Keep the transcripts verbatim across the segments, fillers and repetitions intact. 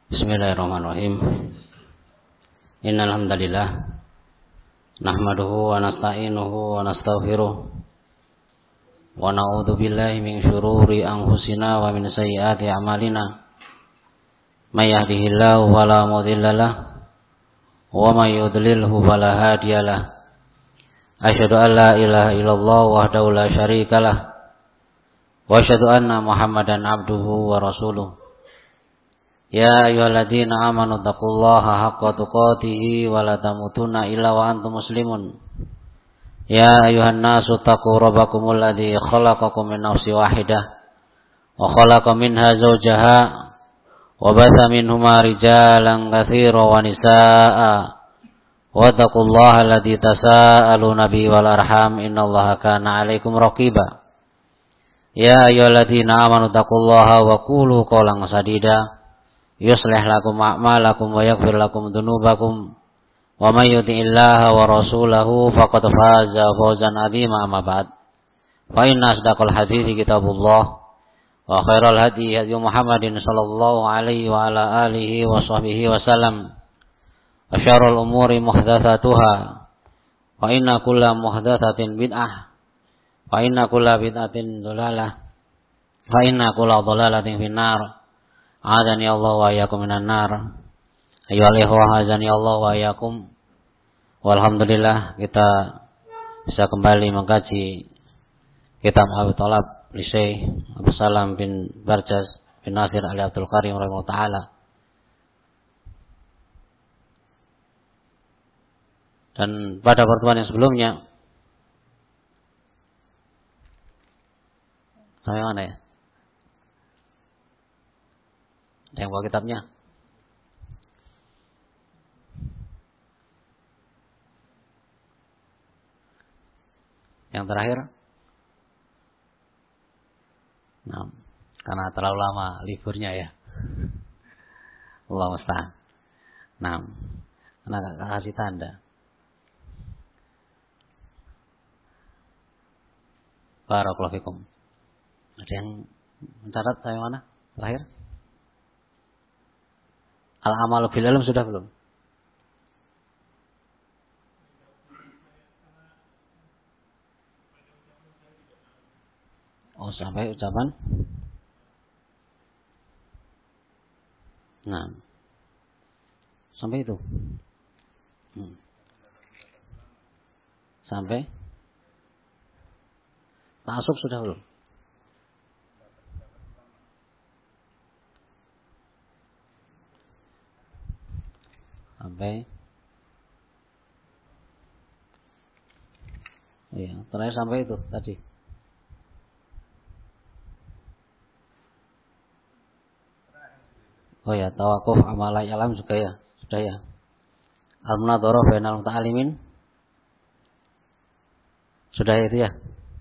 Bismillahirrahmanirrahim. Innal hamdalillah nahmaduhu wa nasta'inuhu wa nastaghfiruh wa na'udzu billahi min syururi anfusina wa min sayyiati a'malina. May yahdihillahu fala mudilla lahu wa may yudlilhu fala hadiya lahu. Asyhadu an la ilaha illallah wahdahu la syarika lahu wa asyhadu anna Muhammadan abduhu wa rasuluh. Ya ayyuhalladzina amanu taqullaha haqqa tuqatih wa la tamutunna illa wa antum muslimun. Ya ayyuhan nasu taqu rabbakumul ladzi khalaqakum min nafsin wahidah wa khalaqa minha zawjaha wa batha minhuma rijalan katsiran wa nisaa'a wa taqullaha alladzi tasaaluna bihi wal arham innallaha kana 'alaikum raqiba. Ya ayyuhalladzina amanu taqullaha wa qulu qawlan sadida yuslih lakum a'malakum wa yaghfir lakum dhunubakum wa may yuti'illaha wa rasulahu faqad faza fawzan 'azima. Amma ba'd, fa inna asdaqal hadithi kitabullah wa khairal hadi hadi Muhammadin sallallahu alaihi wa ala alihi wa sahbihi wa sallam wa syarrul umuri muhdatsatuha wa inna kulla muhdatsatin bid'ah wa inna kulla bid'atin dhalalah wa inna kulla dhalalatin finnar. Azani Allah wa iyyakum minan nar. Ayyuhal ikhwah, azani Allah wa iyyakum. Walhamdulillah kita bisa kembali mengkaji kitab Abi Thalab li Syekh Abu Salam bin Barjas bin Nasir Ali Abdul Karim rahimahullah taala. Dan pada pertemuan yang sebelumnya sampai mana ya? Yang bawa kitabnya yang terakhir, nah, karena terlalu lama liburnya ya, Allah musta'an. Nah, karena gak kasih tanda. Barakallahu fikum. Ada yang mencatat saya mana terakhir? Al-amalu bil ilm sudah belum? Oh, sampai ucapan. Nah, sampai itu. Hmm. Sampai ta'assub sudah belum? Sampai iya, terakhir sampai itu tadi. Oh ya, tawakuf amalai alam juga ya, sudah ya. Al-munadharah bainal muta'allimin sudah itu ya.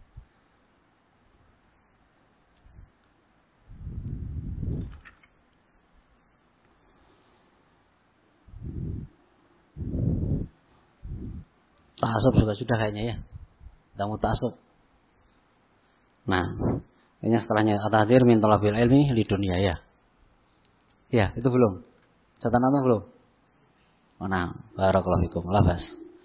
Ta'assub juga sudah kayaknya ya. Tamu ta'assub. Nah, kayaknya setelahnya at-tahdhir min talabil ilmi li dunya ya. Ya, itu belum. Catatan apa belum? Oh, nah, barakallahu fikum. Labas.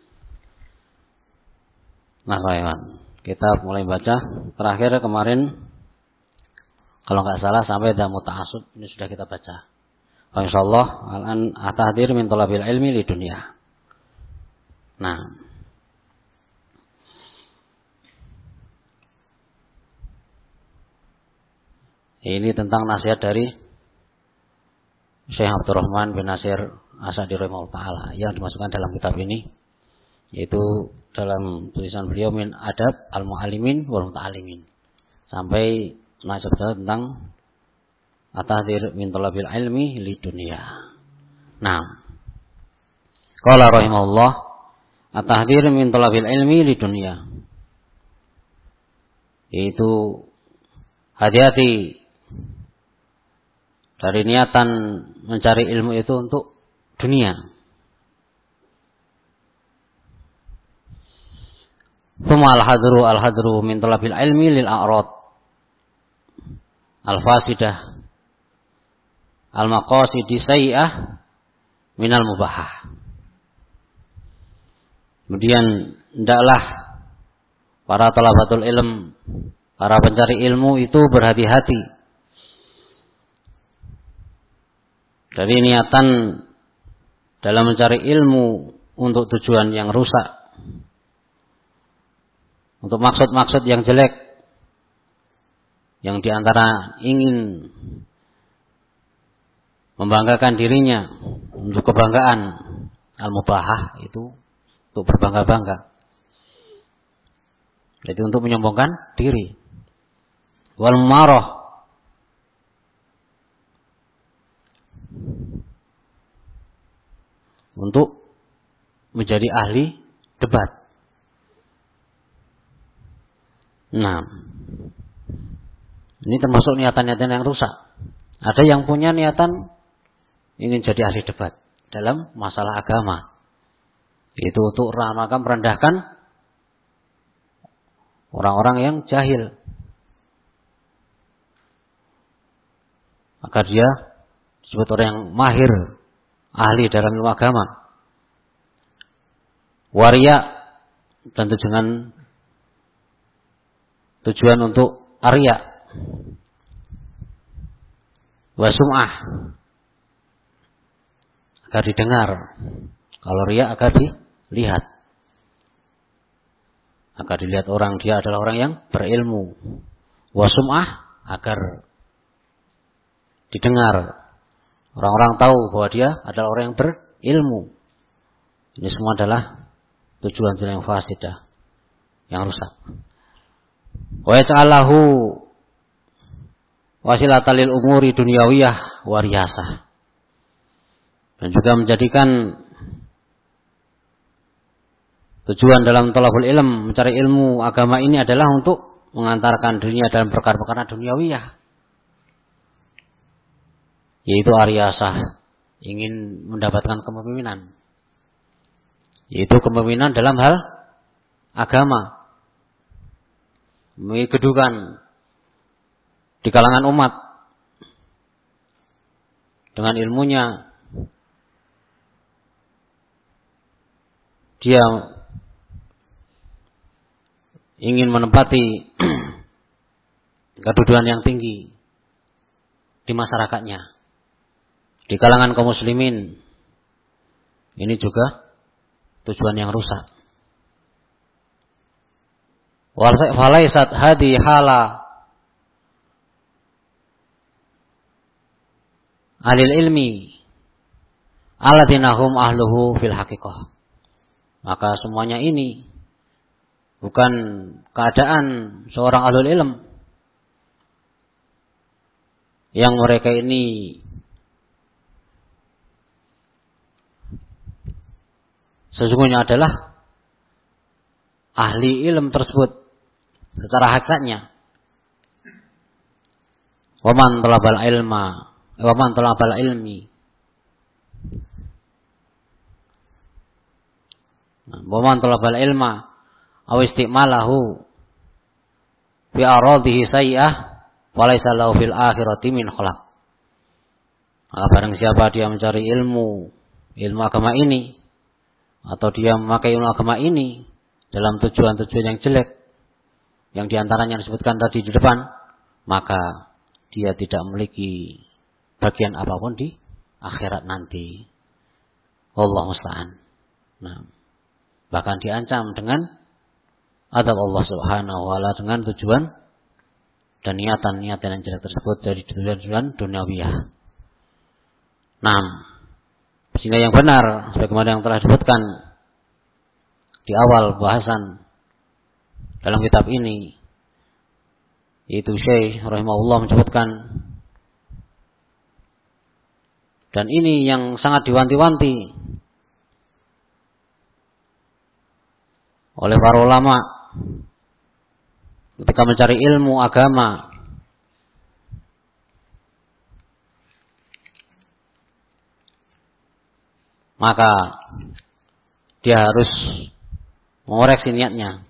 Nah, kawan, kita mulai baca. Terakhir kemarin kalau nggak salah sampai tamu ta'assub ini sudah kita baca. Insyaallah al-an at-tahdhir min talabil ilmi li dunya. Nah, ini tentang nasihat dari Syekh Abdurrahman bin Nasir As-Sa'di rahimahullah taala yang dimasukkan dalam kitab ini, yaitu dalam tulisan beliau min adab al-muallimin wal muta'allimin, sampai nasihat tentang at-tahdhir min talabil ilmi li dunya. Nah, qala rahimahullah at-tahdhir min talabil ilmi li dunya, yaitu hati-hati dari niatan mencari ilmu itu untuk dunia. Tsumma al-hadru al-hadru min talabil ilmi lil a'rad al-fasidah al-maqasidi sayyi'ah minal mubahah. Kemudian hendaklah para talabatul ilm, para pencari ilmu itu berhati-hati dari niatan dalam mencari ilmu untuk tujuan yang rusak, untuk maksud-maksud yang jelek, yang diantara ingin membanggakan dirinya untuk kebanggaan, al-mubahah itu untuk berbangga-bangga, jadi untuk menyombongkan diri. Wal mumarah, untuk menjadi ahli debat. Nah, ini termasuk niatan-niatan yang rusak. Ada yang punya niatan ingin jadi ahli debat dalam masalah agama, itu untuk ramahkan, merendahkan orang-orang yang jahil, agar dia disebut orang yang mahir, ahli dalam ilmu agama. Waria, tentu dengan tujuan untuk arya. Wasum'ah, agar didengar. Kalau riya agar dilihat, agar dilihat orang dia adalah orang yang berilmu. Wasum'ah, agar didengar, orang-orang tahu bahwa dia adalah orang yang berilmu. Ini semua adalah tujuan-tujuan yang fasidah, yang rusak. Wa yaj'alahu wasilatan lil umuri dunyawiyah wa riyasah, dan juga menjadikan tujuan dalam thalabul ilm, mencari ilmu agama ini adalah untuk mengantarkan dirinya dalam perkara-perkara dunyawiyah, yaitu ariyasah, ingin mendapatkan kepemimpinan, yaitu kepemimpinan dalam hal agama, memiliki kedudukan di kalangan umat dengan ilmunya. Dia ingin menempati kedudukan yang tinggi di masyarakatnya, di kalangan kaum muslimin. Ini juga tujuan yang rusak. Walaisat hadi hala alil ilmi alladzina hum ahluhu fil haqiqah. Maka semuanya ini bukan keadaan seorang ahlul ilm yang mereka ini sesungguhnya adalah ahli ilm tersebut secara hakikatnya. Waman talabal ilma, waman talabal ilmi, waman talabal ilma aw istimalahu fi aradhihi sayyi'ah walaysa lahu fil akhirati min khalaq. Maka barang siapa dia mencari ilmu, ilmu agama ini, atau dia memakai ilmu agama ini dalam tujuan-tujuan yang jelek, yang diantaranya disebutkan tadi di depan, maka dia tidak memiliki bagian apapun di akhirat nanti. Wallahu musta'an. Nah, bahkan diancam dengan adab Allah Subhanahu wa ta'ala dengan tujuan dan niatan-niatan yang jelek tersebut dari tujuan-tujuan duniawiyah. Nah, sehingga yang benar sebagaimana yang telah disebutkan di awal bahasan dalam kitab ini, yaitu Syekh rahimahullah menyebutkan, dan ini yang sangat diwanti-wanti oleh para ulama ketika mencari ilmu agama, maka dia harus mengoreksi niatnya,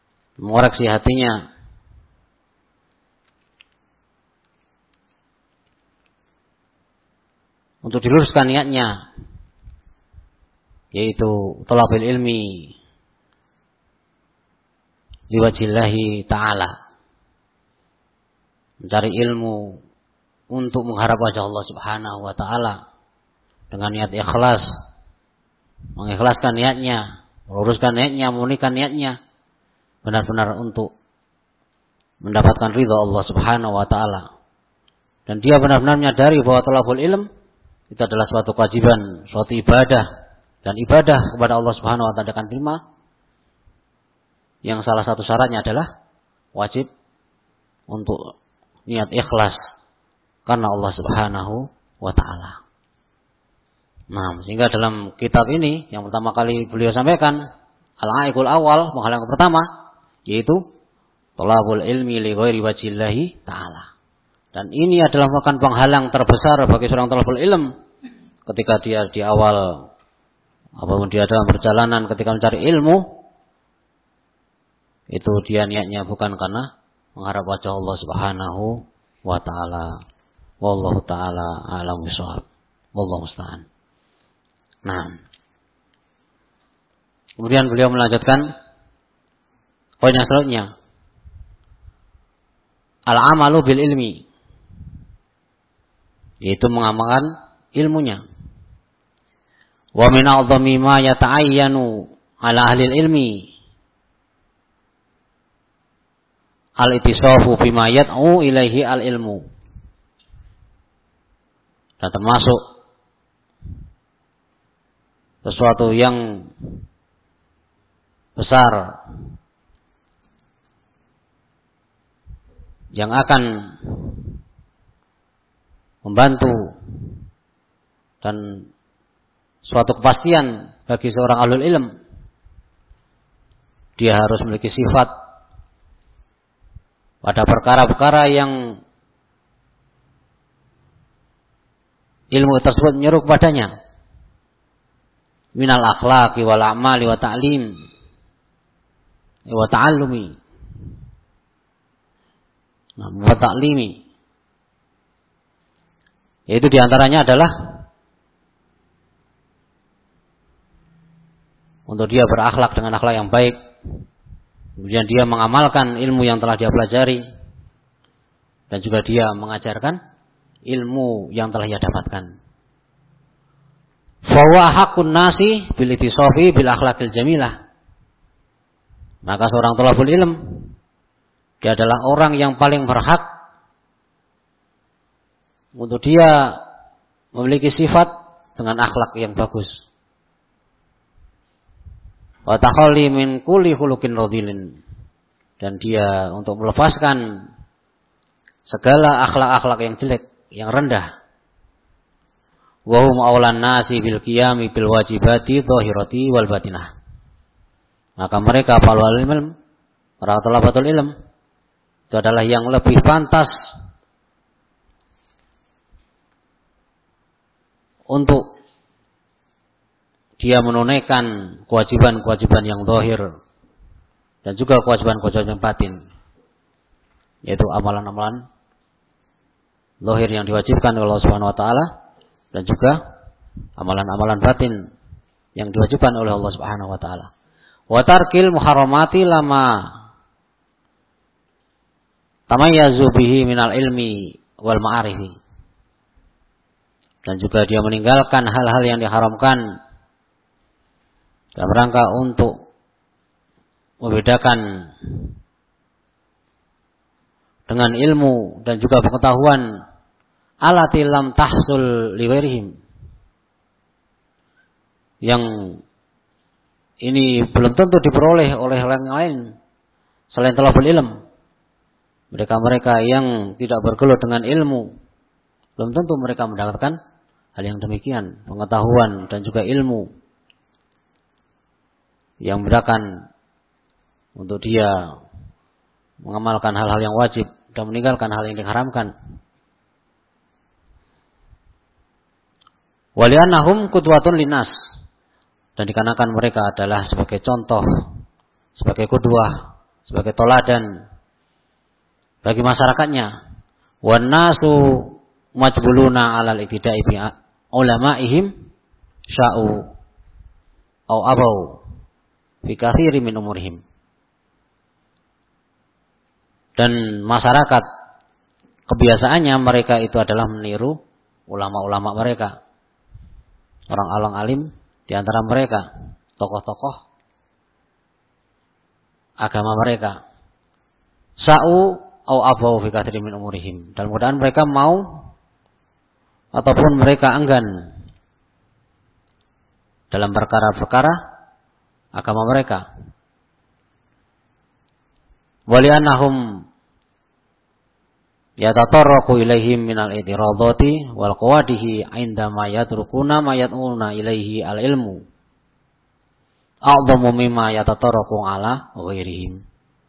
mengoreksi hatinya, untuk diluruskan niatnya, yaitu thalabul ilmi liwajillahi ta'ala, mencari ilmu untuk mengharap wajah Allah Subhanahu wa ta'ala dengan niat ikhlas, mengikhlaskan niatnya, meluruskan niatnya, memurnikan niatnya benar-benar untuk mendapatkan ridha Allah Subhanahu wa ta'ala. Dan dia benar-benar menyadari bahwa thalabul ilm itu adalah suatu kewajiban, suatu ibadah, dan ibadah kepada Allah Subhanahu wa ta'ala akan terima yang salah satu syaratnya adalah wajib untuk niat ikhlas karena Allah Subhanahu wa ta'ala. Nah, sehingga dalam kitab ini yang pertama kali beliau sampaikan, al-aiqul awal, penghalang pertama, yaitu thalabul ilmi li ghairi wajillahi ta'ala. Dan ini adalah merupakan penghalang terbesar bagi seorang thalabul ilm ketika dia di awal apapun dia dalam perjalanan ketika mencari ilmu, itu dia niatnya bukan karena mengharap wajah Allah Subhanahu wa ta'ala. Wallahu ta'ala a'lamu bishawab. Wallahu musta'an. Nah, kemudian beliau melanjutkan poin yang selanjutnya, al-amalu bil ilmi, yaitu mengamalkan ilmunya. Wa min a'dhami ma yata'ayyanu ala ahli ilmi al-ittisafu bima yad'u ilaihi al-ilmu. Dan termasuk sesuatu yang besar yang akan membantu dan suatu kepastian bagi seorang ahlul ilm, dia harus memiliki sifat pada perkara-perkara yang ilmu tersebut menyeru kepadanya, minal akhlaqi wal a'mali wa ta'lim wa ta'allumi, nah, wa ta'limi, yaitu diantaranya adalah untuk dia berakhlak dengan akhlak yang baik, kemudian dia mengamalkan ilmu yang telah dia pelajari, dan juga dia mengajarkan ilmu yang telah ia dapatkan. Fawa haqqun nasi bil ittisafi bil akhlaqil jamilah. Maka seorang thalabul ilm, dia adalah orang yang paling berhak untuk dia memiliki sifat dengan akhlak yang bagus. Wa takhalli min kulli khuluqin radhilin, dan dia untuk melepaskan segala akhlak-akhlak yang jelek, yang rendah. Wa hum aulan nasi bil qiyami bil wajibati dhahirati wal batinah. Maka mereka para ilm, para thalabatul ilm, itu adalah yang lebih pantas untuk dia menunaikan kewajiban-kewajiban yang zahir dan juga kewajiban-kewajiban yang batin, yaitu amalan-amalan zahir yang diwajibkan oleh Allah Subhanahu wa taala dan juga amalan-amalan batin yang diwajibkan oleh Allah Subhanahu wa taala. Wa tarkil muharramati lama tamayyazu bihi minal ilmi wal ma'arifi. Dan juga dia meninggalkan hal-hal yang diharamkan dalam rangka untuk membedakan dengan ilmu dan juga pengetahuan alati lam tahsul liwairihim, yang ini belum tentu diperoleh oleh orang lain selain thalabul ilm. Mereka-mereka yang tidak bergelut dengan ilmu, belum tentu mereka mendapatkan hal yang demikian, pengetahuan dan juga ilmu yang membedakan untuk dia mengamalkan hal-hal yang wajib dan meninggalkan hal yang diharamkan. Waliannahum qudwatun linnas, dan dikarenakan mereka adalah sebagai contoh, sebagai qudwah, sebagai toladan bagi masyarakatnya. Wan nasu majbuluna alal ibtida'i ulama'ihim sya'u au abau fi katsiri min umurihim. Dan masyarakat kebiasaannya mereka itu adalah meniru ulama-ulama mereka, orang alang alim di antara mereka, tokoh-tokoh agama mereka. Sa'u au abau fi katsiri min umurihim. Dan mudah-mudahan mereka mau ataupun mereka enggan dalam perkara-perkara agama mereka. Wali'annahum yatatarraqu ilaihim minal i'tiradati wal qawadihi 'indama yatrukuna ma yad'una ilaihi al-ilmu a'dhamu mimma yatatarraqu ala ghairihim.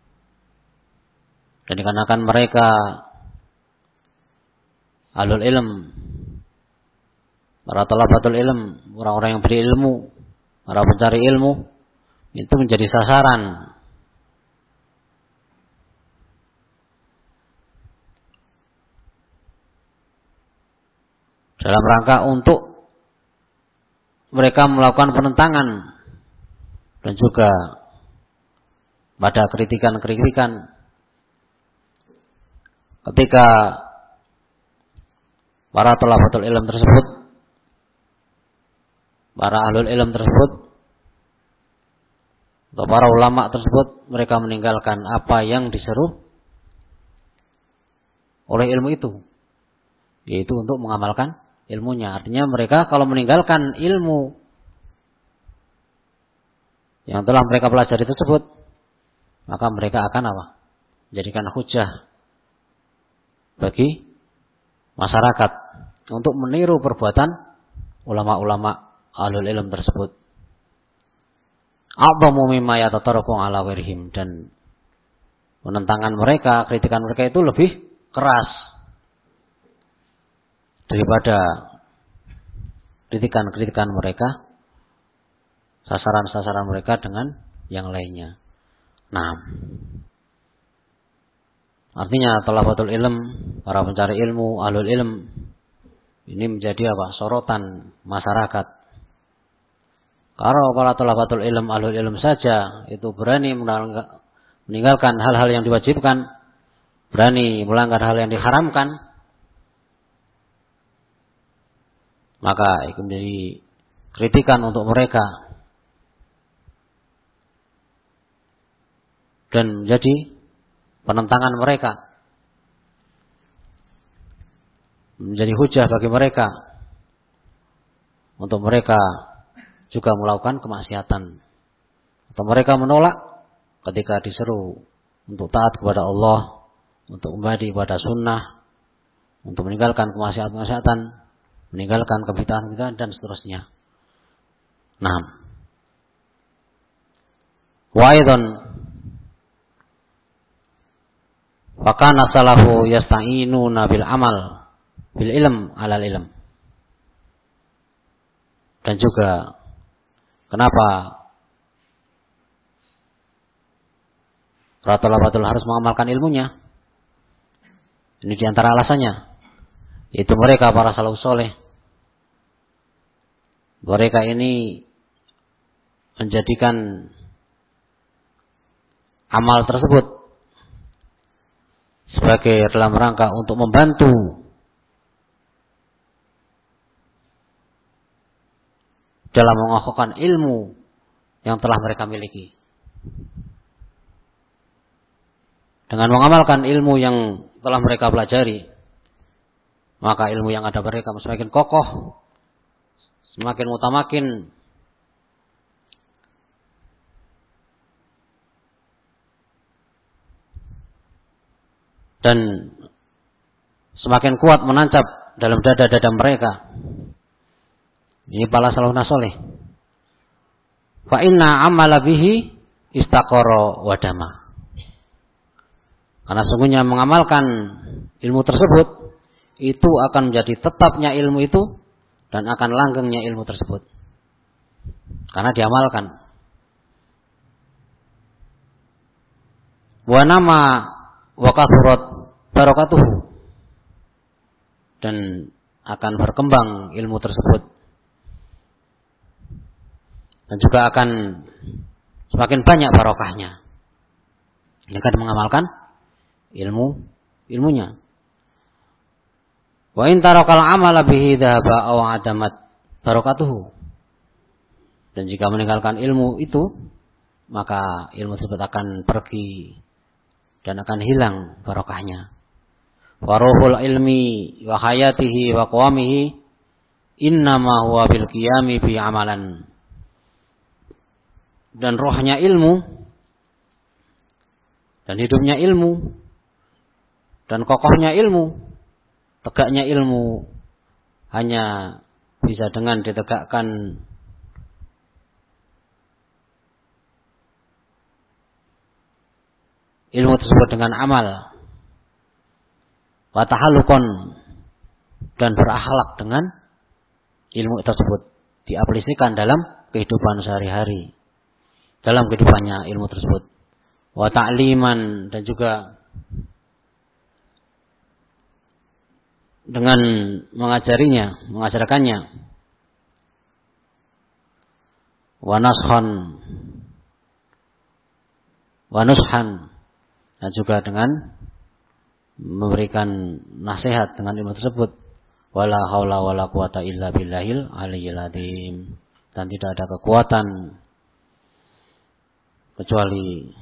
Dan dikarenakan mereka ahlul ilm, para talabatul ilm, orang-orang yang berilmu, para pencari ilmu, itu menjadi sasaran dalam rangka untuk mereka melakukan penentangan dan juga pada kritikan-kritikan ketika para talabatul ilm tersebut, para ahlul ilm tersebut, atau para ulama tersebut, mereka meninggalkan apa yang diseru oleh ilmu itu, yaitu untuk mengamalkan ilmunya. Artinya mereka kalau meninggalkan ilmu yang telah mereka pelajari tersebut, maka mereka akan apa? Jadikan hujah bagi masyarakat untuk meniru perbuatan ulama-ulama ahlul ilm tersebut. A'dhamu mimma yatatarraqu ala ghairihim. Dan penentangan mereka, kritikan mereka itu lebih keras daripada kritikan-kritikan mereka, sasaran-sasaran mereka dengan yang lainnya. Nah, artinya talabatul ilm, para pencari ilmu, ahlul ilm, ini menjadi apa? Sorotan masyarakat. Kalau para talabatul ilm, ahlul ilm saja itu berani meninggalkan hal-hal yang diwajibkan, berani melanggar hal yang diharamkan, maka itu menjadi kritikan untuk mereka dan menjadi penentangan mereka, menjadi hujah bagi mereka untuk mereka juga melakukan kemaksiatan, atau mereka menolak ketika diseru untuk taat kepada Allah, untuk kembali pada sunnah, untuk meninggalkan kemaksiatan-kemaksiatan, meninggalkan kebid'ahan-kebid'ahan dan seterusnya. Nah, wa aidan fakana salafu yasta'inuna bil amal bil ilm alal ilm. Dan juga kenapa para talabatul harus mengamalkan ilmunya? Ini diantara alasannya, yaitu mereka para salafus soleh, mereka ini menjadikan amal tersebut sebagai dalam rangka untuk membantu dalam mengokohkan ilmu yang telah mereka miliki. Dengan mengamalkan ilmu yang telah mereka pelajari, maka ilmu yang ada mereka semakin kokoh, semakin mutamakin, dan semakin kuat menancap dalam dada-dada mereka. Ini para salafun soleh. Fa inna amala bihi istaqara wa dama. Karena sungguhnya mengamalkan ilmu tersebut itu akan menjadi tetapnya ilmu itu dan akan langgengnya ilmu tersebut. Karena diamalkan. Wa nama wa kathurat barakatuhu. Dan akan berkembang ilmu tersebut dan juga akan semakin banyak barokahnya dengan mengamalkan ilmu ilmunya. Wa in tarakal amala bihi dhahaba aw adamat barakatuhu. Dan jika meninggalkan ilmu itu, maka ilmu tersebut akan pergi dan akan hilang barokahnya. Wa ruhul ilmi wa hayatihi wa qawamihi innama huwa bil qiyami bi amalan. Dan rohnya ilmu dan hidupnya ilmu dan kokohnya ilmu, tegaknya ilmu hanya bisa dengan ditegakkan ilmu tersebut dengan amal, wa tahalluqan, dan berakhlak dengan ilmu tersebut, diaplikasikan dalam kehidupan sehari-hari, dalam kehidupannya ilmu tersebut, wa ta'liman, dan juga dengan mengajarinya, mengajarkannya, wa nashan, wa nushan, dan juga dengan memberikan nasihat dengan ilmu tersebut. Wala haula wala quwata illa billahil aliyyil azim. Dan tidak ada kekuatan kecuali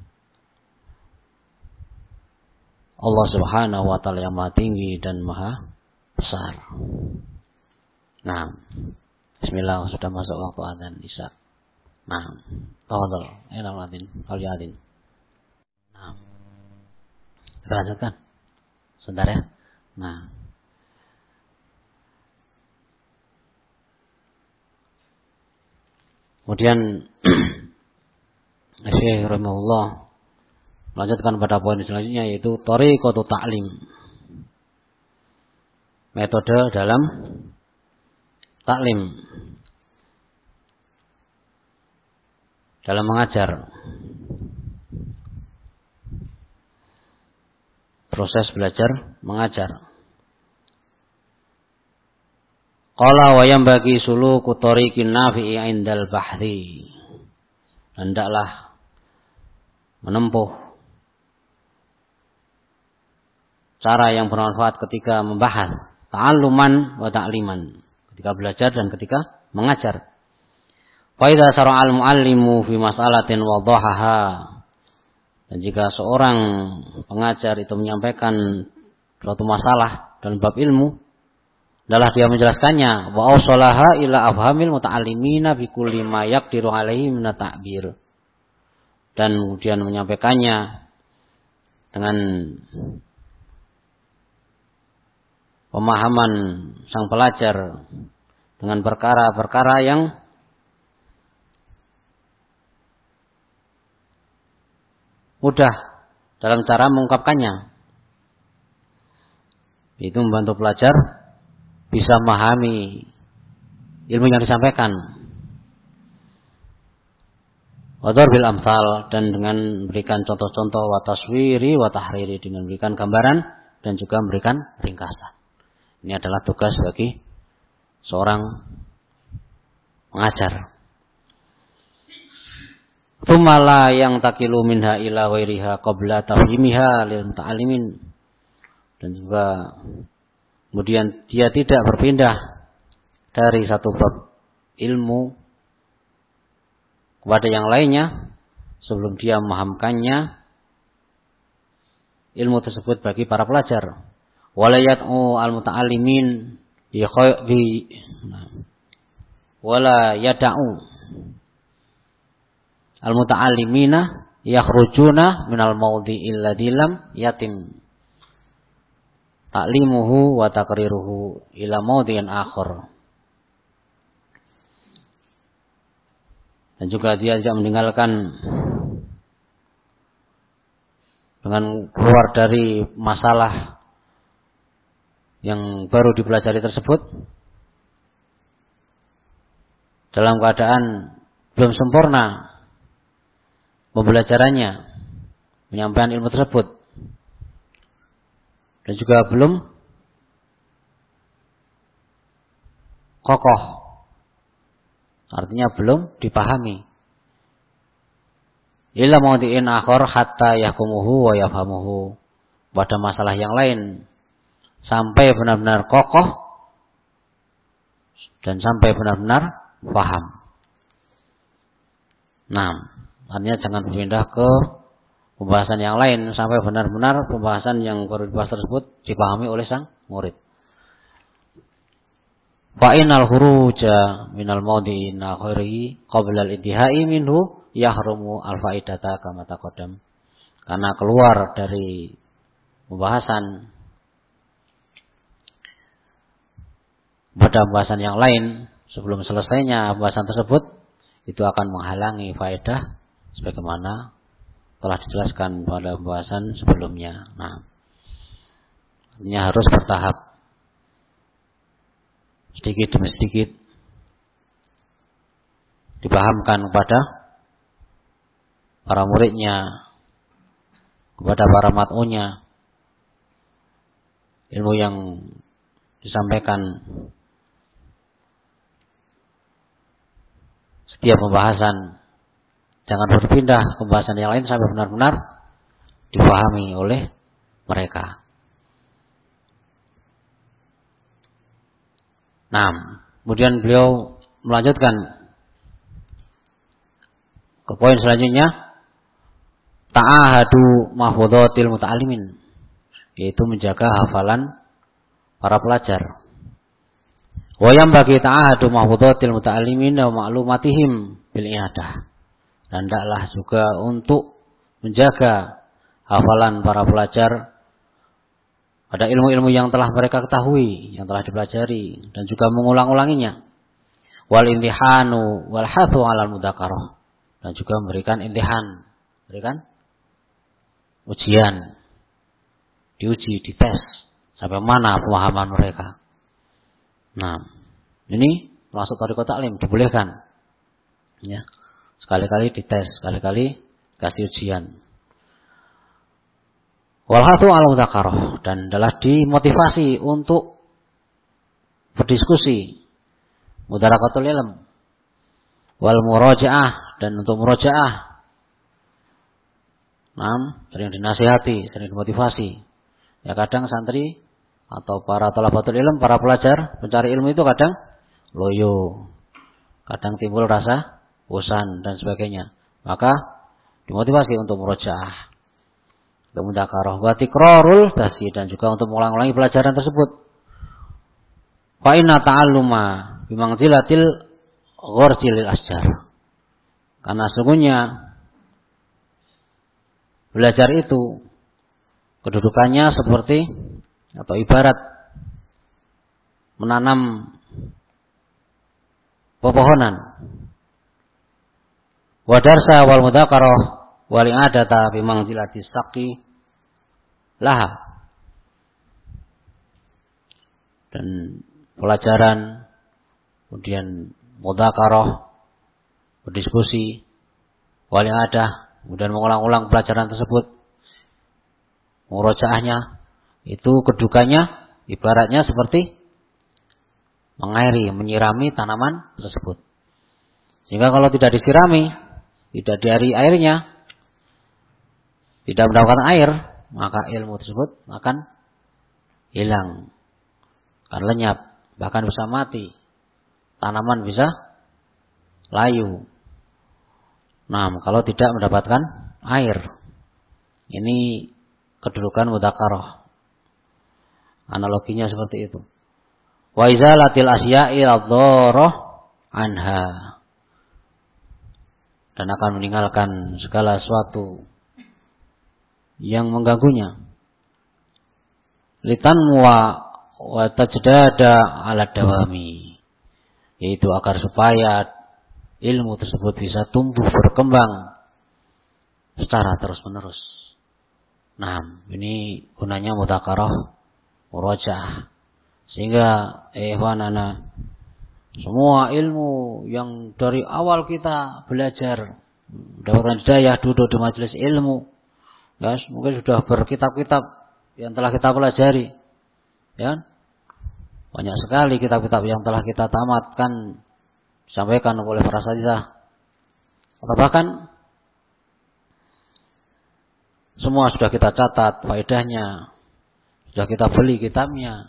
Allah Subhanahu wa taala yang Maha tinggi dan Maha besar. Nah, bismillah, sudah masuk waktu azan Isya. Nah, tafadhol, enak ladin, kalian. Nah, kita lanjutkan. Sebentar ya. Nah, kemudian Syekh rahimahullah melanjutkan pada poin selanjutnya, yaitu thariqatu ta'lim, metode dalam taklim, dalam mengajar, proses belajar mengajar. Qala wa yanbaghi suluku tariqin nafi'i 'indal bahthi. Hendaklah menempuh cara yang bermanfaat ketika membahas, ta'alluman wa ta'liman, ketika belajar dan ketika mengajar. Fa idza sara'al muallimu fi mas'alatin wadahaha. Dan jika seorang pengajar itu menyampaikan suatu masalah dalam bab ilmu, adalah dia menjelaskannya, wa awsalaha ila afhamil muta'allimina bi kulli ma yaqdiru alaihi min at-ta'bir. Dan kemudian menyampaikannya dengan pemahaman sang pelajar dengan perkara-perkara yang mudah dalam cara mengungkapkannya. Itu membantu pelajar bisa memahami ilmu yang disampaikan. Wa darbil amsal, dan dengan memberikan contoh-contoh, wa taswiri wa tahriri, dengan memberikan gambaran dan juga memberikan ringkasan. Ini adalah tugas bagi seorang mengajar. Tsumma la yang takilu minha ila wairiha qabla tafhimiha lil muta'allimin. Dan juga kemudian dia tidak berpindah dari satu bab ilmu kepada yang lainnya sebelum dia memahamkannya ilmu tersebut bagi para pelajar. Wala yad'u al-muta'allimin bi wala yad'u al-muta'allimina yakhrujuna minal mawdi'il ladzi lam yatim ta'limuhu wa taqriruhu ila mawdi'in akhar. Dan juga dia tidak meninggalkan dengan keluar dari masalah yang baru dipelajari tersebut dalam keadaan belum sempurna pembelajarannya, menyampaikan ilmu tersebut, dan juga belum kokoh. Artinya belum dipahami. Ila mawdi'in akhar hatta yakumuhu wa yafhamuhu. Pada masalah yang lain sampai benar-benar kokoh dan sampai benar-benar paham. Nah, artinya jangan berpindah ke pembahasan yang lain sampai benar-benar pembahasan yang baru dibahas tersebut dipahami oleh sang murid. Fa innal khuruja minal mawdi'in akhari qabla al-intihai minhu yahrumu al-faidata kama taqaddam. Karena keluar dari pembahasan pada pembahasan yang lain sebelum selesainya pembahasan tersebut, itu akan menghalangi faedah sebagaimana telah dijelaskan pada pembahasan sebelumnya. Nah, ini harus bertahap, sedikit demi sedikit dipahamkan kepada para muridnya, kepada para mat'unya, ilmu yang disampaikan setiap pembahasan. Jangan berpindah ke pembahasan yang lain sampai benar-benar difahami oleh mereka. Nah, kemudian beliau melanjutkan ke poin selanjutnya, ta'ahadu mahfudhatil muta'allimin, yaitu menjaga hafalan para pelajar. Wa yambagi ta'ahadu mahfudhatil muta'allimin wa ma'lumatihim bil i'adah. Dan hendaklah juga untuk menjaga hafalan para pelajar pada ilmu-ilmu yang telah mereka ketahui, yang telah dipelajari, dan juga mengulang-ulanginya. Wal intihanu wal hathu 'alal mudzakarah, dan juga memberikan intihan, memberikan ujian, diuji, dites sampai mana pemahaman mereka. Nah, ini masuk thariqah taklim, dibolehkan. Ya. Sekali-kali dites, sekali-kali kasih ujian. Walhatu ala mudzakarah, dan adalah dimotivasi untuk berdiskusi, mudarakatul ilm, wal murajaah, dan untuk murajaah. Nah, sering dinasihati, sering dimotivasi. Ya, kadang santri atau para talabatul ilm, para pelajar pencari ilmu itu kadang loyo, kadang timbul rasa bosan dan sebagainya. Maka dimotivasi untuk murojaah, untuk mudzakarah, wa tikrarul dasi, dan juga untuk mengulang-ulangi pelajaran tersebut. Fa inna ta'alluma bimangzilatil ghurjil asjar. Karena sesungguhnya belajar itu kedudukannya seperti atau ibarat menanam pepohonan. Wa darsa wal mudzakarah wal i'adata bi manzilati saqi laha. Dan pelajaran, kemudian mudzakarah, berdiskusi, wal i'adah, kemudian mengulang-ulang pelajaran tersebut, murojaahnya, itu kedudukannya ibaratnya seperti mengairi, menyirami tanaman tersebut. Sehingga kalau tidak disirami, tidak diari airnya, tidak mendapatkan air, maka ilmu tersebut akan hilang, akan lenyap, bahkan bisa mati. Tanaman bisa layu. Nah, kalau tidak mendapatkan air, ini kedudukan mudzakarah. Analoginya seperti itu. Wa izalatil asya'i ad-dharrah anha, dan akan meninggalkan segala sesuatu yang mengganggunya. Litanwa wa tajdada ala dawami, yaitu agar supaya ilmu tersebut bisa tumbuh berkembang secara terus-menerus. Nah, ini gunanya mudzakarah, murajaah. Sehingga ikhwanana, semua ilmu yang dari awal kita belajar, mendapatkan hidayah, duduk di majelis ilmu, ya, mungkin sudah berkitab-kitab yang telah kita pelajari, ya, Banyak sekali kitab-kitab yang telah kita tamatkan disampaikan oleh para asatidzah. Atau bahkan semua sudah kita catat faedahnya, sudah kita beli kitabnya,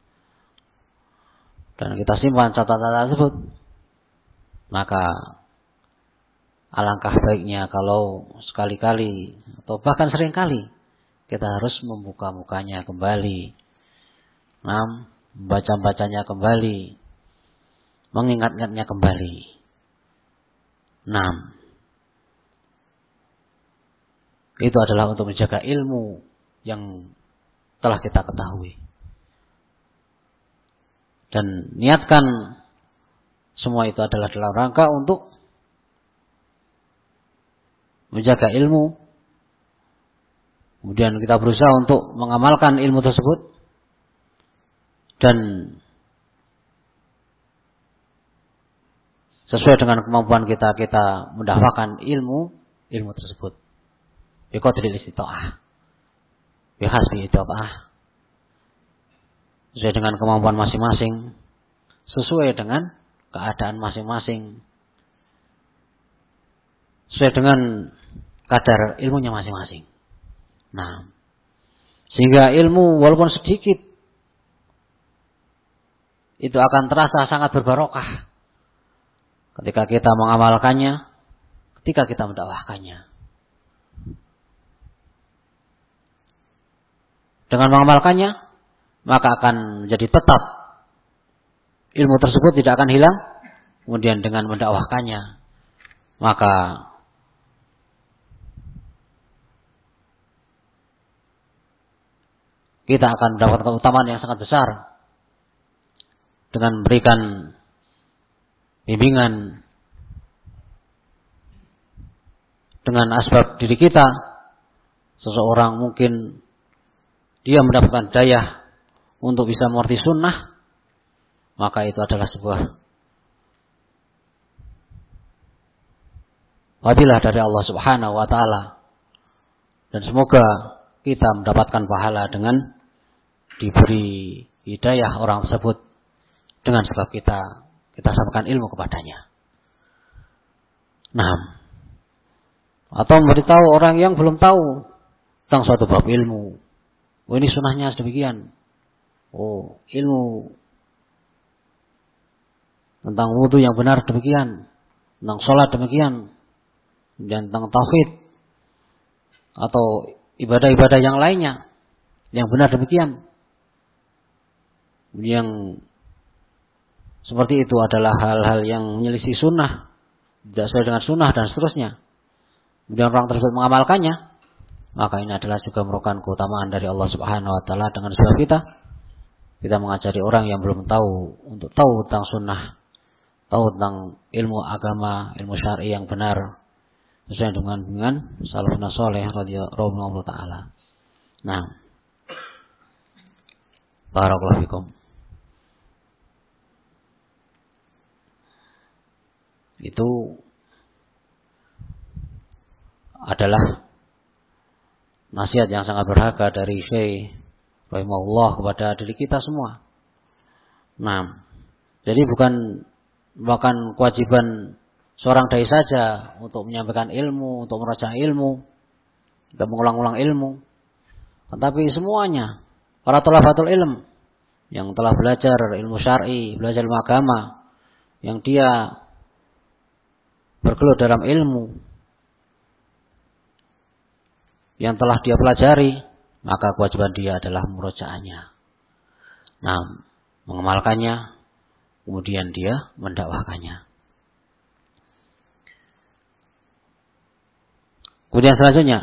dan kita simpan catatan tersebut. Maka alangkah baiknya kalau sekali-kali atau bahkan seringkali kita harus membuka-mukanya kembali, nah, membaca-bacanya kembali, mengingat-ingatnya kembali. Nah, itu adalah untuk menjaga ilmu yang telah kita ketahui. Dan niatkan semua itu adalah dalam rangka untuk menjaga ilmu. Kemudian kita berusaha untuk mengamalkan ilmu tersebut. Dan sesuai dengan kemampuan kita, kita mendapatkan ilmu, ilmu tersebut. Biqadril istita'ah. Bihasbi istita'ah. Sesuai dengan kemampuan masing-masing. Sesuai dengan keadaan masing-masing, sesuai dengan kadar ilmunya masing-masing. Nah, sehingga ilmu walaupun sedikit itu akan terasa sangat berbarokah ketika kita mengamalkannya, ketika kita mendakwahkannya. Dengan mengamalkannya, maka akan menjadi tetap. Ilmu tersebut tidak akan hilang. Kemudian dengan mendakwahkannya, maka kita akan mendapatkan keutamaan yang sangat besar dengan memberikan bimbingan dengan asbab diri kita. Seseorang mungkin dia mendapatkan daya untuk bisa mengerti sunnah, maka itu adalah sebuah fadilah dari Allah Subhanahu wa taala. Dan semoga kita mendapatkan pahala dengan diberi hidayah orang tersebut dengan sebab kita kita sampaikan ilmu kepadanya. Nah, atau memberitahu orang yang belum tahu tentang suatu bab ilmu. Oh, ini sunnahnya sedemikian. Oh, ilmu tentang wudu yang benar demikian, tentang sholat demikian, dan tentang tauhid atau ibadah-ibadah yang lainnya yang benar demikian. Yang seperti itu adalah hal-hal yang menyelisih sunnah, tidak sesuai dengan sunnah dan seterusnya. Kemudian orang tersebut mengamalkannya, maka ini adalah juga merupakan keutamaan dari Allah Subhanahu wa taala. Dengan sebab kita kita mengajari orang yang belum tahu untuk tahu tentang sunnah, tahu tentang ilmu agama, ilmu syar'i yang benar sesuai dengan dengan salafun saleh radhiyallahu taala. Nah, barakallahu fikum. Itu adalah nasihat yang sangat berharga dari Syekh rahimahullah kepada diri kita semua. Nah, jadi bukan bukan kewajiban seorang dai saja untuk menyampaikan ilmu, untuk meraca ilmu, dan mengulang-ulang ilmu. Tetapi semuanya, para thalabatul ilm yang telah belajar ilmu syar'i, belajar ilmu agama, yang dia bergelut dalam ilmu yang telah dia pelajari, maka kewajiban dia adalah murojaahnya. Nah, mengamalkannya, kemudian dia mendakwahkannya. Kemudian selanjutnya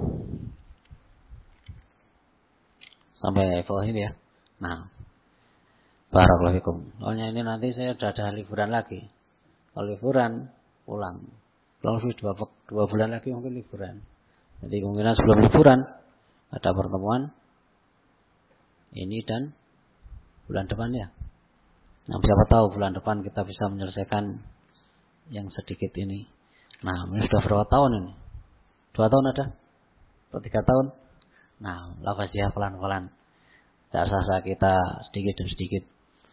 sampai bawah ini ya. Nah, barakallahu fikum. Soalnya ini nanti saya sudah ada liburan lagi. Kalau liburan pulang. Kalau dua, dua bulan lagi mungkin liburan. Jadi kemungkinan sebelum liburan ada pertemuan ini dan bulan depan ya. Nah, siapa tahu bulan depan kita bisa menyelesaikan yang sedikit ini. Nah, ini sudah berapa tahun ini? Dua tahun ada? Atau tiga tahun? Nah, lafaz ya pelan-pelan. Tidak sah-sah kita sedikit demi sedikit.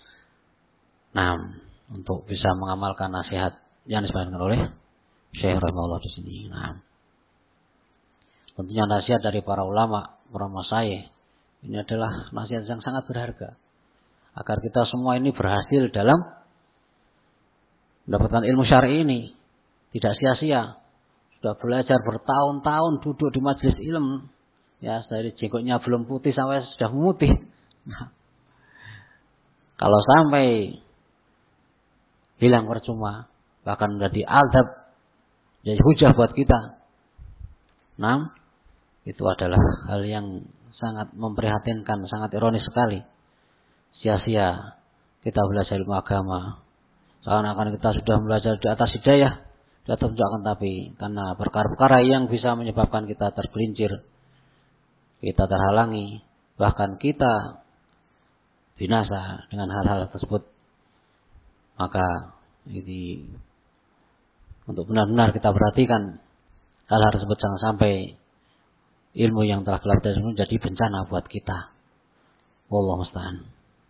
Nah, untuk bisa mengamalkan nasihat yang disampaikan oleh Syekh rahimahullah di sini. Nah, tentunya nasihat dari para ulama, para masyayikh ini adalah nasihat yang sangat berharga agar kita semua ini berhasil dalam mendapatkan ilmu syar'i ini, tidak sia-sia. Sudah belajar bertahun-tahun duduk di majelis ilmu, ya dari jenggotnya belum putih sampai sudah memutih. Nah, kalau sampai hilang percuma, bahkan menjadi azab, jadi hujah buat kita. Nah, itu adalah hal yang sangat memprihatinkan, sangat ironis sekali. Sia-sia kita belajar ilmu agama. Seakan-akan kita sudah belajar di atas hidayah, di atas tunjukkan, tapi karena perkara-perkara yang bisa menyebabkan kita tergelincir, kita terhalangi, bahkan kita binasa dengan hal-hal tersebut. Maka ini untuk benar-benar kita perhatikan hal-hal tersebut, jangan sampai ilmu yang telah gelap tersebut menjadi bencana buat kita. Wallahu musta'an.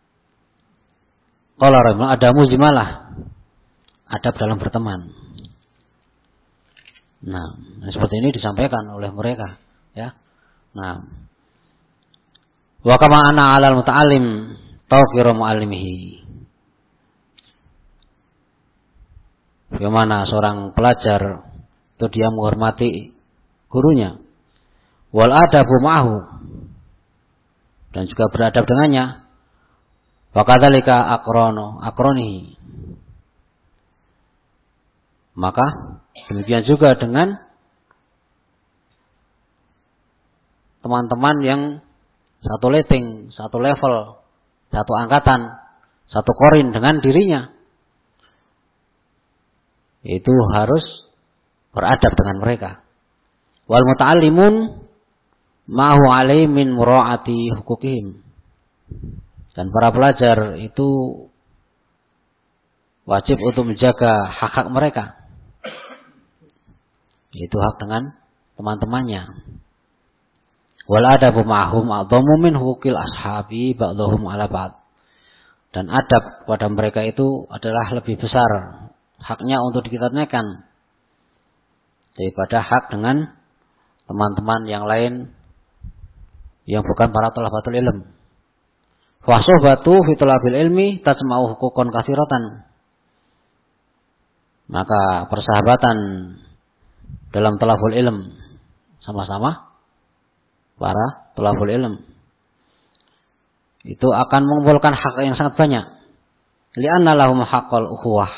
Qala rahimahullah, ada muzimalah, adab dalam berteman. Nah, seperti ini disampaikan oleh mereka, ya. Nah, wa kama ana 'alal muta'allim tawqiru mu'allimihi. Bagaimana seorang pelajar itu dia menghormati gurunya. Wal adabu ma'ahu, dan juga beradab dengannya. Wa kadzalika aqranu aqranihi. Maka demikian juga dengan teman-teman yang satu letting, satu level, satu angkatan, satu korin dengan dirinya. Itu harus beradab dengan mereka. Wal muta'allimun ma'hu 'alaihi min mura'ati hukukihim. Dan para pelajar itu wajib untuk menjaga hak-hak mereka. Itu hak dengan teman-temannya. Wal adabu ma'hum a'dhamu min hukukil ashabi ba'dhum 'ala ba'd. Dan adab pada mereka itu adalah lebih besar haknya untuk ditunaikan daripada hak dengan teman-teman yang lain yang bukan para thalabatul ilm. Fa suhbatu fi talabil ilmi tasma'u hukukun katsiratan. Maka persahabatan dalam talabul ilm, sama-sama para talabul ilm, itu akan mengumpulkan hak yang sangat banyak. Li'anna lahum haqqal ukhuwah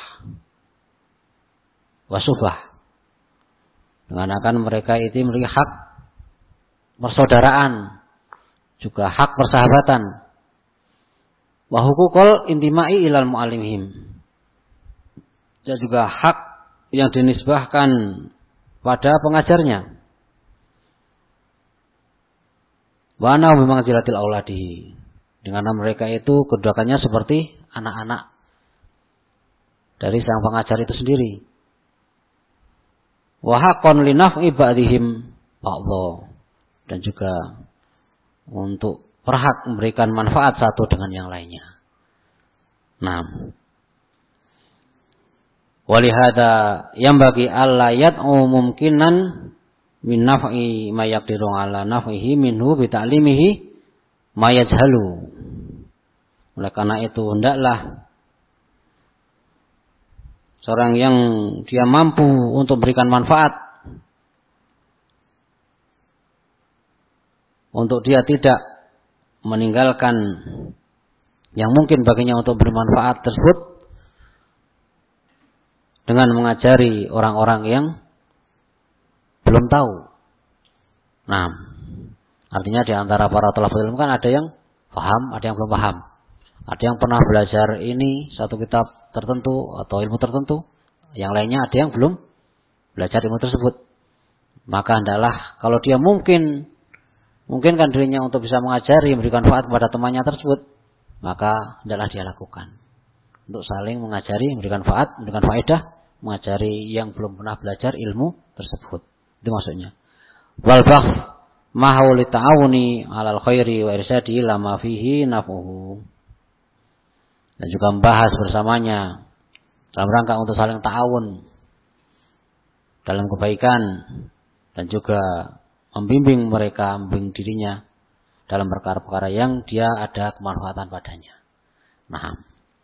wa suhbah. Dengan akan mereka itu memiliki hak persaudaraan, juga hak persahabatan. Wa hukukul intimai ilal mu'allimihim. Dan juga hak yang dinisbahkan pada pengajarnya. Wa ana memang jilatil auladi. Dengan mereka itu kedudukannya seperti anak-anak dari sang pengajar itu sendiri. Wa haqqan li naf'i ba'dihim ba'dha. Dan juga untuk berhak memberikan manfaat satu dengan yang lainnya. Nah, walihada yang bagi Allah yad'u mumkinan min naf'i ma yaqdiru ala naf'ihi minhu bi ta'limihi ma yajhalu. Oleh karena itu hendaklah seorang yang dia mampu untuk memberikan manfaat, untuk dia tidak meninggalkan yang mungkin baginya untuk bermanfaat tersebut, dengan mengajari orang-orang yang belum tahu. Nah, artinya di antara para thalabul ilm kan ada yang paham, ada yang belum paham. Ada yang pernah belajar ini satu kitab tertentu atau ilmu tertentu, yang lainnya ada yang belum belajar ilmu tersebut. Maka hendaklah kalau dia mungkin mungkinkan dirinya untuk bisa mengajari, memberikan manfaat kepada temannya tersebut, maka hendaklah dia lakukan. Untuk saling mengajari, memberikan manfaat, memberikan faedah, mengajari yang belum pernah belajar ilmu tersebut. Itu maksudnya. Wal ba'th ma hauli ta'awuni 'alal khairi wa irsadi lama fihi nafuhu. dan juga membahas bersamanya dalam rangka untuk saling ta'awun dalam kebaikan dan juga membimbing mereka, membimbing dirinya dalam perkara-perkara yang dia ada kemanfaatan padanya. Nah,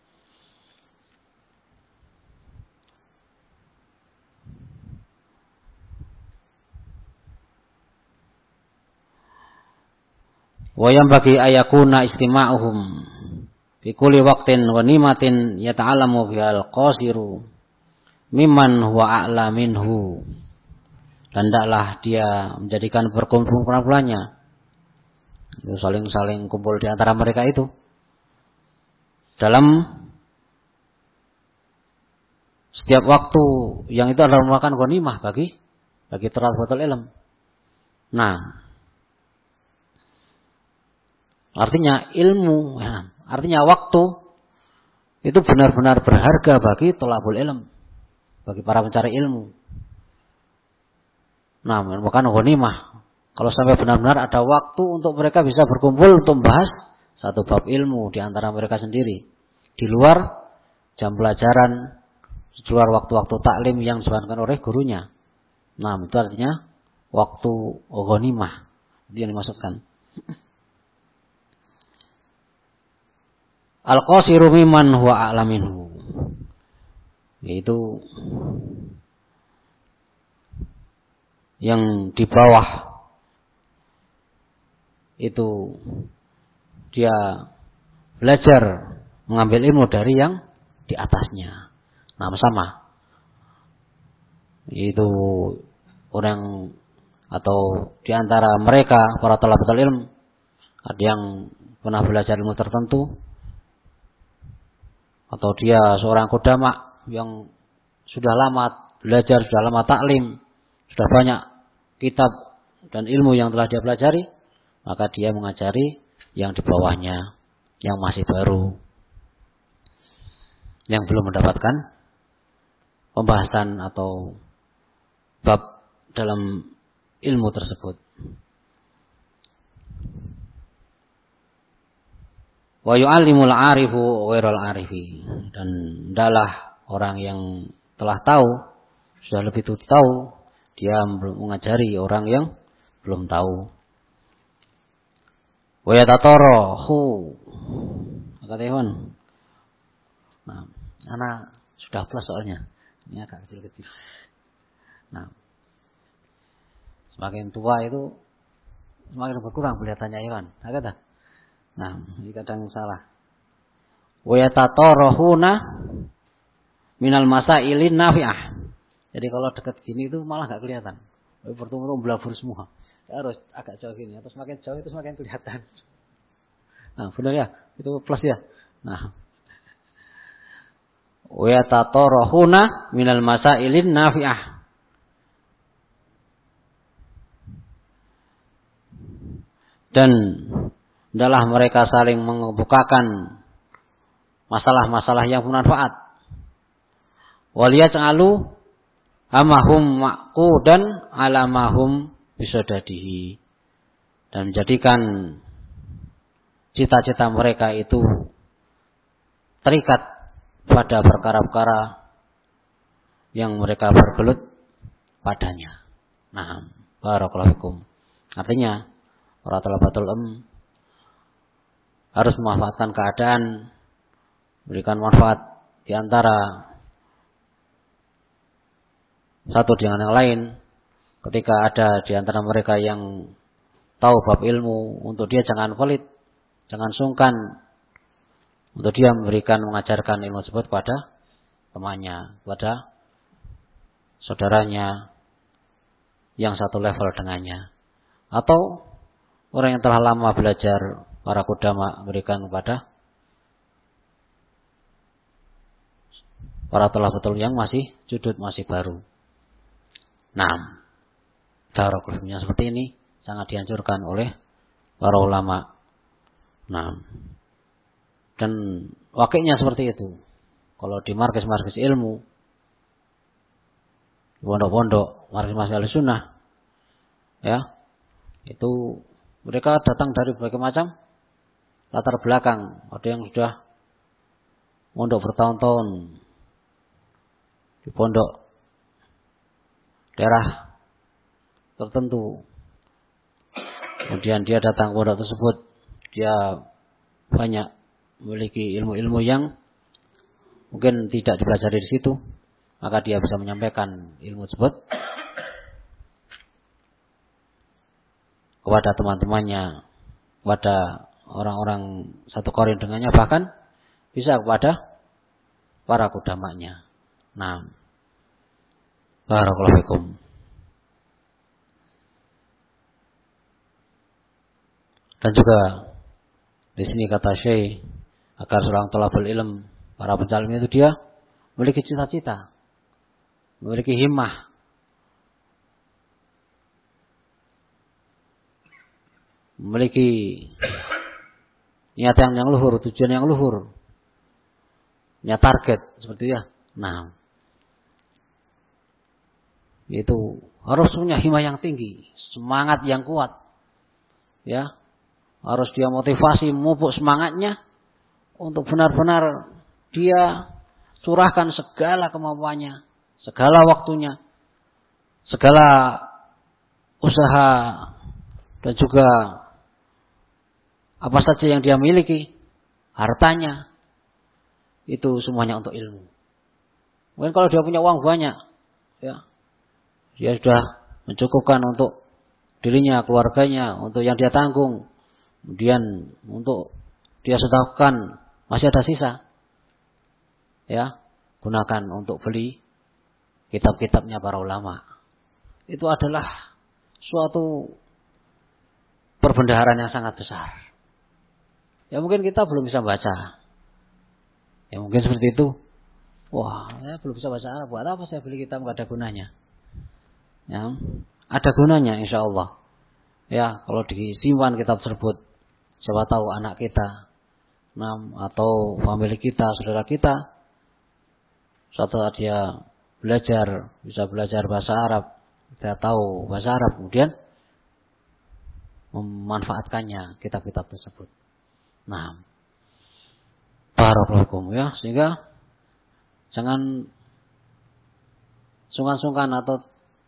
wa yang bagi ayakuna istima'uhum fi kulli waqtin wa nimatin yata'allamu bihal qasiru mimman huwa a'la minhu. Dan hendaklah dia menjadikan perkumpulan-kumpulannya saling-saling kumpul di antara mereka itu dalam setiap waktu yang itu adalah merupakan ghanimah bagi bagi talabatul ilm. Nah, artinya ilmu, ya, artinya waktu itu benar-benar berharga bagi thalabul ilm, bagi para pencari ilmu. Nah, merupakan ghanimah. Kalau sampai benar-benar ada waktu untuk mereka bisa berkumpul untuk membahas satu bab ilmu di antara mereka sendiri, di luar jam pelajaran, di luar waktu-waktu taklim yang disampaikan oleh gurunya. Nah, itu artinya waktu ghanimah. Itu yang dimaksudkan. Al-qasiru mimman huwa a'la minhu. Yaitu yang di bawah itu dia belajar mengambil ilmu dari yang di atasnya. Nah, sama. Itu orang atau di antara mereka para thalabatul ilm ada yang pernah belajar ilmu tertentu, atau dia seorang qudama yang sudah lama belajar, sudah lama taklim, sudah banyak kitab dan ilmu yang telah dia pelajari, maka dia mengajari yang di bawahnya, yang masih baru, yang belum mendapatkan pembahasan atau bab dalam ilmu tersebut. Wa yu'allimul 'arifu ghairal 'arifi, dan adalah orang yang telah tahu, sudah lebih tahu, dia mengajari orang yang belum tahu. Wa yatatarahu, kata Iwan. Nah, anak sudah plus soalnya. Ini agak kecil-kecil. Nah, semakin tua itu semakin berkurang kelihatannya Iwan. Agak dah. Nah, ini kadang salah. Wa yatatarahuna minal masailin nafi'ah. Jadi kalau dekat gini itu malah enggak kelihatan. Pertemuan belabur semua. Ya, harus agak jauh gini. Atau semakin jauh itu semakin kelihatan. Nah, benar ya? Itu plus ya. Nah, wa yatatarahuna minal masailin nafi'ah. Dan adalah mereka saling membukakan masalah-masalah yang bermanfaat. Waliyaj'alu amahum maqudan alamahum bisadadihi, dan menjadikan cita-cita mereka itu terikat pada perkara-perkara yang mereka bergelut padanya. Nah, barakallahu fikum. Artinya para thalabatul ilm harus memanfaatkan keadaan, berikan manfaat di antara satu dengan yang lain. Ketika ada di antara mereka yang tahu bab ilmu, untuk dia jangan pelit, jangan sungkan untuk dia memberikan, mengajarkan ilmu tersebut pada temannya, pada saudaranya yang satu level dengannya, atau orang yang telah lama belajar, para qudama, berikan kepada para thalabatul yang masih judud, masih baru. Nah, cara kultumnya seperti ini sangat dianjurkan oleh para ulama. Nah, dan wakilnya seperti itu. Kalau di markis-markis ilmu, pondok-pondok, markis-markis Ahlussunnah, ya, itu mereka datang dari berbagai macam latar belakang. Ada yang sudah mondok bertahun-tahun di pondok daerah tertentu. Kemudian dia datang ke pondok tersebut, dia banyak memiliki ilmu-ilmu yang mungkin tidak dipelajari di situ, maka dia bisa menyampaikan ilmu tersebut kepada teman-temannya, kepada orang-orang satu korin dengannya, bahkan bisa kepada para kudamanya. Nah, barakallahu fikum. Dan juga di sini kata Syekh, agar seorang thalabul ilm, para pencari ilmu itu dia memiliki cita-cita, memiliki himmah, memiliki niat yang, yang luhur, tujuan yang luhur, punya target seperti ya. Nah, itu harus punya himmah yang tinggi, semangat yang kuat, ya. Harus dia motivasi, memupuk semangatnya untuk benar-benar dia curahkan segala kemampuannya, segala waktunya, segala usaha dan juga apa saja yang dia miliki, hartanya, itu semuanya untuk ilmu. Mungkin kalau dia punya uang banyak, ya, dia sudah mencukupkan untuk dirinya, keluarganya, untuk yang dia tanggung. Kemudian untuk dia sedekahkan, masih ada sisa, ya, gunakan untuk beli kitab-kitabnya para ulama. Itu adalah suatu perbendaharaan yang sangat besar. Ya mungkin kita belum bisa baca, ya mungkin seperti itu. Wah, saya belum bisa baca Arab, buat apa saya beli kitab, nggak ada gunanya. Ya, ada gunanya insya Allah. Ya, kalau disimpan kitab tersebut, siapa tahu anak kita, nah, atau famili kita, saudara kita, suatu saat dia belajar, bisa belajar bahasa Arab, dia tahu bahasa Arab, kemudian memanfaatkannya kitab-kitab tersebut. Nah, barakallahu ya, sehingga jangan sungkan-sungkan atau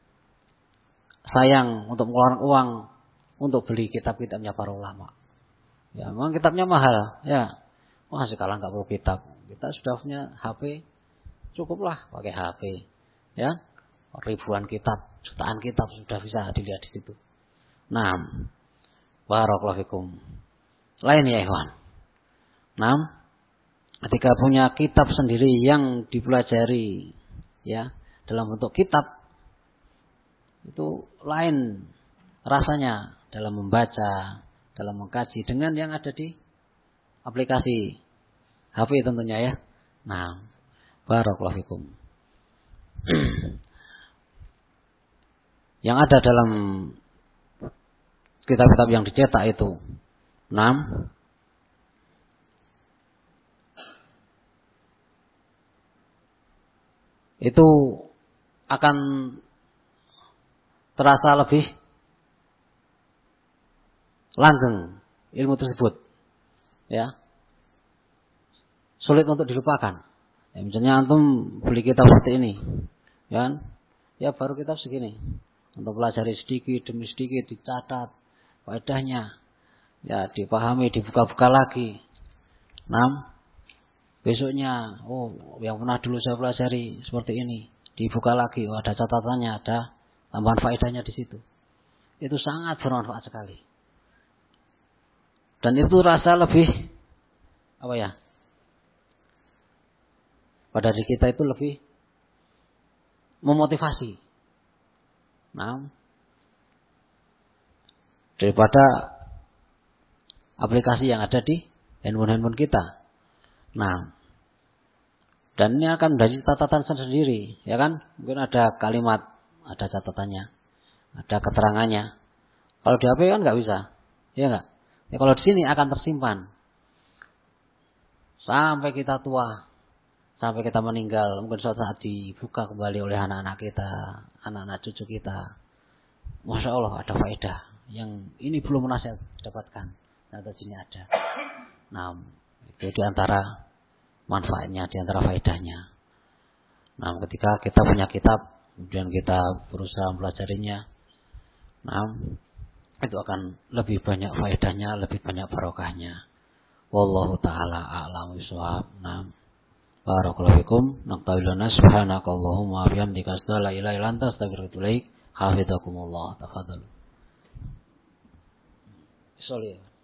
sayang untuk mengeluarkan uang untuk beli kitab-kitabnya para ulama. Ya, memang kitabnya mahal, ya. Wah, sekarang nggak perlu kitab. Kita sudah punya H P, cukuplah pakai H P. Ya, ribuan kitab, jutaan kitab sudah bisa dilihat di situ. Nah, barakallahu fikum. Lain ya, ikhwan. Nah, ketika punya kitab sendiri yang dipelajari, ya, dalam bentuk kitab, itu lain rasanya dalam membaca, dalam mengkaji dengan yang ada di aplikasi H P tentunya ya. Nah, barakallahu fikum. Yang ada dalam kitab-kitab yang dicetak itu enam, itu akan terasa lebih langgeng ilmu tersebut, ya, sulit untuk dilupakan. Ya, misalnya antum beli kitab seperti ini, kan? Ya baru kitab segini, untuk pelajari sedikit demi sedikit, dicatat faedahnya, ya dipahami, dibuka-buka lagi. Enam, besoknya, oh yang pernah dulu saya pelajari seperti ini, dibuka lagi, oh ada catatannya, ada tambahan faedahnya di situ. Itu sangat bermanfaat sekali. Dan itu rasa lebih apa ya? Pada diri kita itu lebih memotivasi. Nah, daripada aplikasi yang ada di handphone-handphone kita. Nah, dan ini akan menjadi catatan sendiri, ya kan? Mungkin ada kalimat, ada catatannya, ada keterangannya. Kalau di H P kan nggak bisa, ya nggak? Ya kalau di sini akan tersimpan sampai kita tua, sampai kita meninggal. Mungkin suatu saat dibuka kembali oleh anak-anak kita, anak-anak cucu kita. Masya Allah ada faedah yang ini belum pernah saya dapatkan. Nah, di sini ada. Nah, itu diantara manfaatnya, di antara faedahnya. Nah, ketika kita punya kitab, kemudian kita berusaha mempelajarinya, nah, itu akan lebih banyak faedahnya, lebih banyak barokahnya. Wallahu ta'ala a'lamu bishawab. Nah, barakallahu fikum. Naqtabilana subhanakallahumma wa bihamdika asyhadu an la ilaha illa anta astaghfiruka wa atubu ilaik. Hafizakumullah. Tafadhal. Sorry.